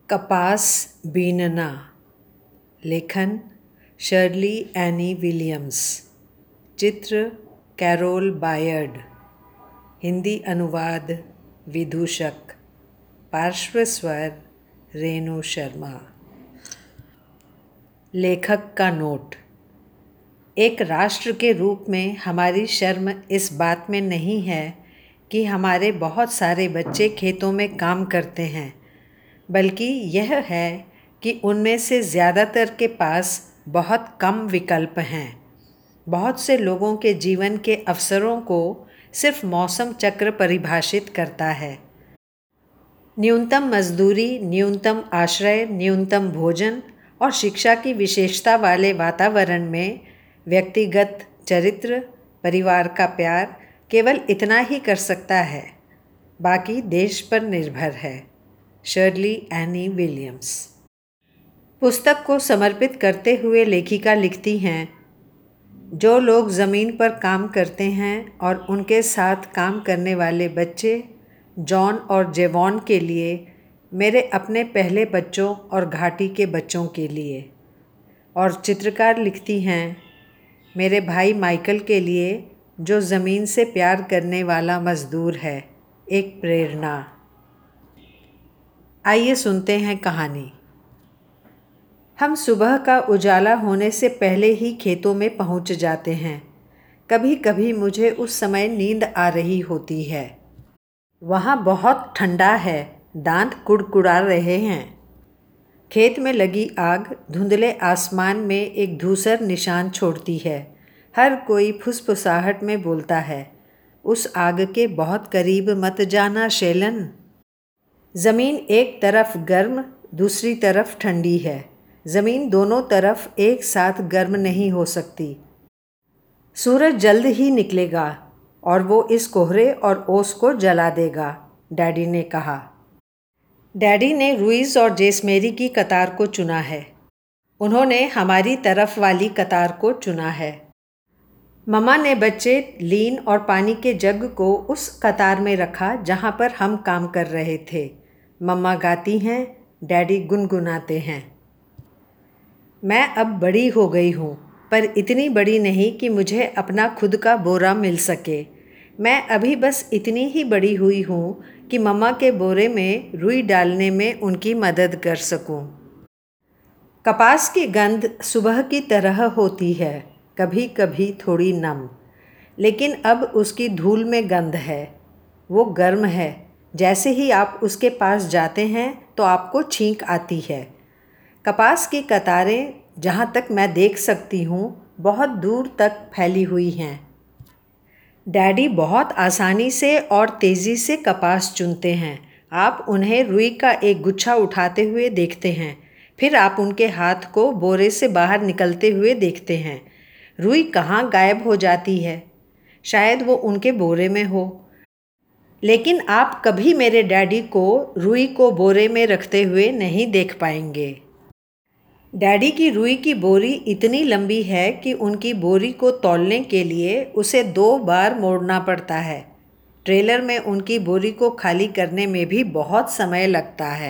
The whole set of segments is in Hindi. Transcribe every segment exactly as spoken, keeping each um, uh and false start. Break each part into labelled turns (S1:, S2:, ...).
S1: कपास बीनना। लेखन शर्ली एनी विलियम्स। चित्र कैरोल बायर्ड। हिंदी अनुवाद विदूषक। पार्श्व स्वर रेणु शर्मा। लेखक का नोट। एक राष्ट्र के रूप में हमारी शर्म इस बात में नहीं है कि हमारे बहुत सारे बच्चे खेतों में काम करते हैं, बल्कि यह है कि उनमें से ज़्यादातर के पास बहुत कम विकल्प हैं। बहुत से लोगों के जीवन के अवसरों को सिर्फ मौसम चक्र परिभाषित करता है। न्यूनतम मजदूरी, न्यूनतम आश्रय, न्यूनतम भोजन और शिक्षा की विशेषता वाले वातावरण में व्यक्तिगत चरित्र, परिवार का प्यार केवल इतना ही कर सकता है। बाकी देश पर निर्भर है। Sherley Anne Williams. पुस्तक को समर्पित करते हुए लेखिका लिखती हैं, जो लोग ज़मीन पर काम करते हैं और उनके साथ काम करने वाले बच्चे जॉन और जेवॉन के लिए, मेरे अपने पहले बच्चों और घाटी के बच्चों के लिए। और चित्रकार लिखती हैं, मेरे भाई माइकल के लिए, जो ज़मीन से प्यार करने वाला मज़दूर है, एक प्रेरणा। आइए सुनते हैं कहानी। हम सुबह का उजाला होने से पहले ही खेतों में पहुंच जाते हैं। कभी कभी मुझे उस समय नींद आ रही होती है। वहाँ बहुत ठंडा है, दांत कुड़कुड़ा रहे हैं। खेत में लगी आग धुंधले आसमान में एक धूसर निशान छोड़ती है। हर कोई फुसफुसाहट में बोलता है, उस आग के बहुत करीब मत जाना शैलन। ज़मीन एक तरफ गर्म, दूसरी तरफ ठंडी है। ज़मीन दोनों तरफ एक साथ गर्म नहीं हो सकती। सूरज जल्द ही निकलेगा और वो इस कोहरे और ओस को जला देगा, डैडी ने कहा। डैडी ने रुइस और जेसमेरी की कतार को चुना है। उन्होंने हमारी तरफ वाली कतार को चुना है। मम्मा ने बच्चे लीन और पानी के जग को उस कतार में रखा जहाँ पर हम काम कर रहे थे। मम्मा गाती हैं, डैडी गुनगुनाते हैं। मैं अब बड़ी हो गई हूँ, पर इतनी बड़ी नहीं कि मुझे अपना खुद का बोरा मिल सके। मैं अभी बस इतनी ही बड़ी हुई हूँ कि मम्मा के बोरे में रुई डालने में उनकी मदद कर सकूँ। कपास की गंध सुबह की तरह होती है, कभी कभी थोड़ी नम, लेकिन अब उसकी धूल में गंध है। वो गर्म है। जैसे ही आप उसके पास जाते हैं तो आपको छींक आती है। कपास की कतारें, जहाँ तक मैं देख सकती हूँ, बहुत दूर तक फैली हुई हैं। डैडी बहुत आसानी से और तेज़ी से कपास चुनते हैं। आप उन्हें रुई का एक गुच्छा उठाते हुए देखते हैं, फिर आप उनके हाथ को बोरे से बाहर निकलते हुए देखते हैं। रुई कहाँ गायब हो जाती है? शायद वो उनके बोरे में हो। लेकिन आप कभी मेरे डैडी को रुई को बोरे में रखते हुए नहीं देख पाएंगे। डैडी की रुई की बोरी इतनी लंबी है कि उनकी बोरी को तौलने के लिए उसे दो बार मोड़ना पड़ता है। ट्रेलर में उनकी बोरी को खाली करने में भी बहुत समय लगता है।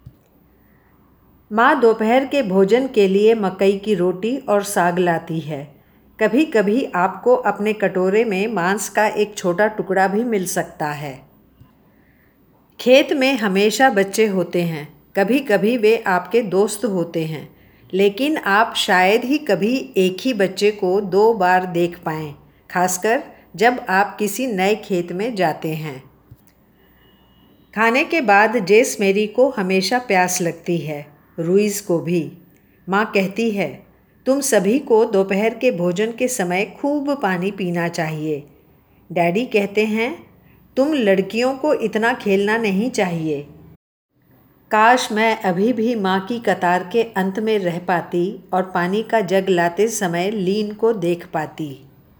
S1: माँ दोपहर के भोजन के लिए मकई की रोटी और साग लाती है। कभी कभी आपको अपने कटोरे में मांस का एक छोटा टुकड़ा भी मिल सकता है। खेत में हमेशा बच्चे होते हैं। कभी कभी वे आपके दोस्त होते हैं, लेकिन आप शायद ही कभी एक ही बच्चे को दो बार देख पाएं, खासकर जब आप किसी नए खेत में जाते हैं। खाने के बाद जेसमेरी को हमेशा प्यास लगती है, रुइस को भी। माँ कहती है, तुम सभी को दोपहर के भोजन के समय खूब पानी पीना चाहिए। डैडी कहते हैं, तुम लड़कियों को इतना खेलना नहीं चाहिए। काश मैं अभी भी माँ की कतार के अंत में रह पाती और पानी का जग लाते समय लीन को देख पाती।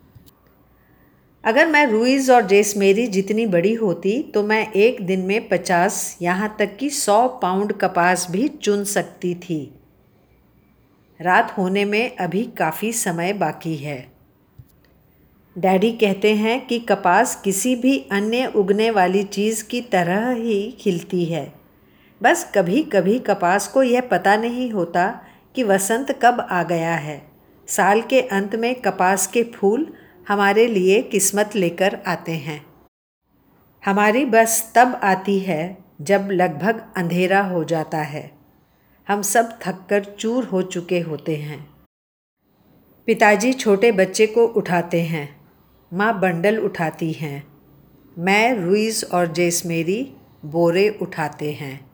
S1: अगर मैं रुइस और जेसमेरी जितनी बड़ी होती तो मैं एक दिन में पचास, यहाँ तक कि सौ पाउंड कपास भी चुन सकती थी। रात होने में अभी काफ़ी समय बाकी है। डैडी कहते हैं कि कपास किसी भी अन्य उगने वाली चीज़ की तरह ही खिलती है। बस कभी कभी कपास को यह पता नहीं होता कि वसंत कब आ गया है। साल के अंत में कपास के फूल हमारे लिए किस्मत लेकर आते हैं। हमारी बस तब आती है जब लगभग अंधेरा हो जाता है। हम सब थककर चूर हो चुके होते हैं। पिताजी छोटे बच्चे को उठाते हैं, माँ बंडल उठाती हैं, मैं, रुइस और जेसमेरी बोरे उठाते हैं।